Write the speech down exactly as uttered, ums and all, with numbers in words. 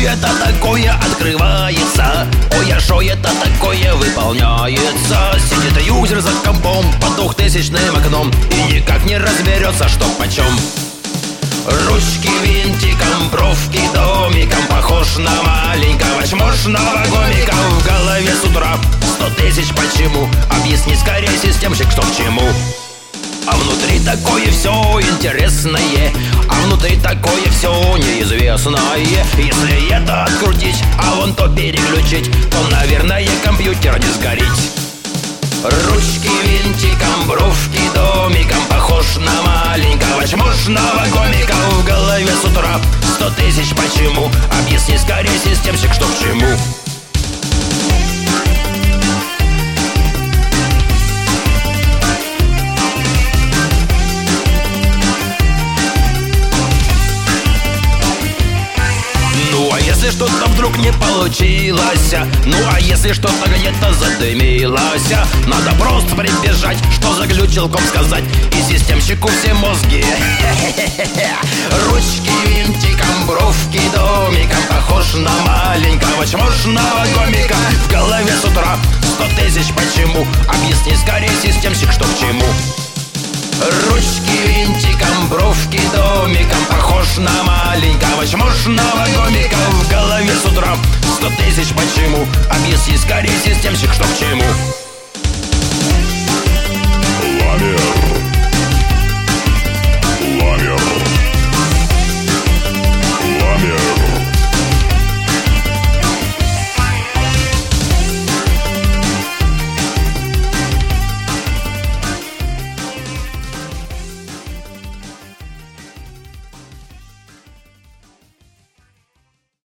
это такое открывается? Ой, а шо это такое выполняется? Сидит юзер за компом под двухтысячным окном и никак не разберется, что почем. Ручки винтиком, бровки домиком, похож на маленького чмошного гомика. В голове с утра сто тысяч почему? Объясни скорее, системщик, что к чему. А внутри такое все интересное, а внутри такое все неизвестное. Если это открутить, а вон то переключить, то, наверное, компьютер не сгорит. Ручки винтиком, бровки домиком, похож на маленького чмошного гомика. В голове с утра сто тысяч почему? Объясни скорее, системщик, что к чему. Ну а если что-то вдруг не получилось, ну а если что-то где-то задымилось, надо просто прибежать, что заглючил ком сказать, и системщику все мозги. Ручки винтиком, бровки домиком, похож на маленького чмошного гомика. В голове с утра сто тысяч почему? Объясни скорее, системщик, что к чему. Ручки винтиком, бровки домиком, похож на маленького чмошного гомика. В голове с утра сто тысяч почему? Объясни скорее, системщик, что к чему. Ламия.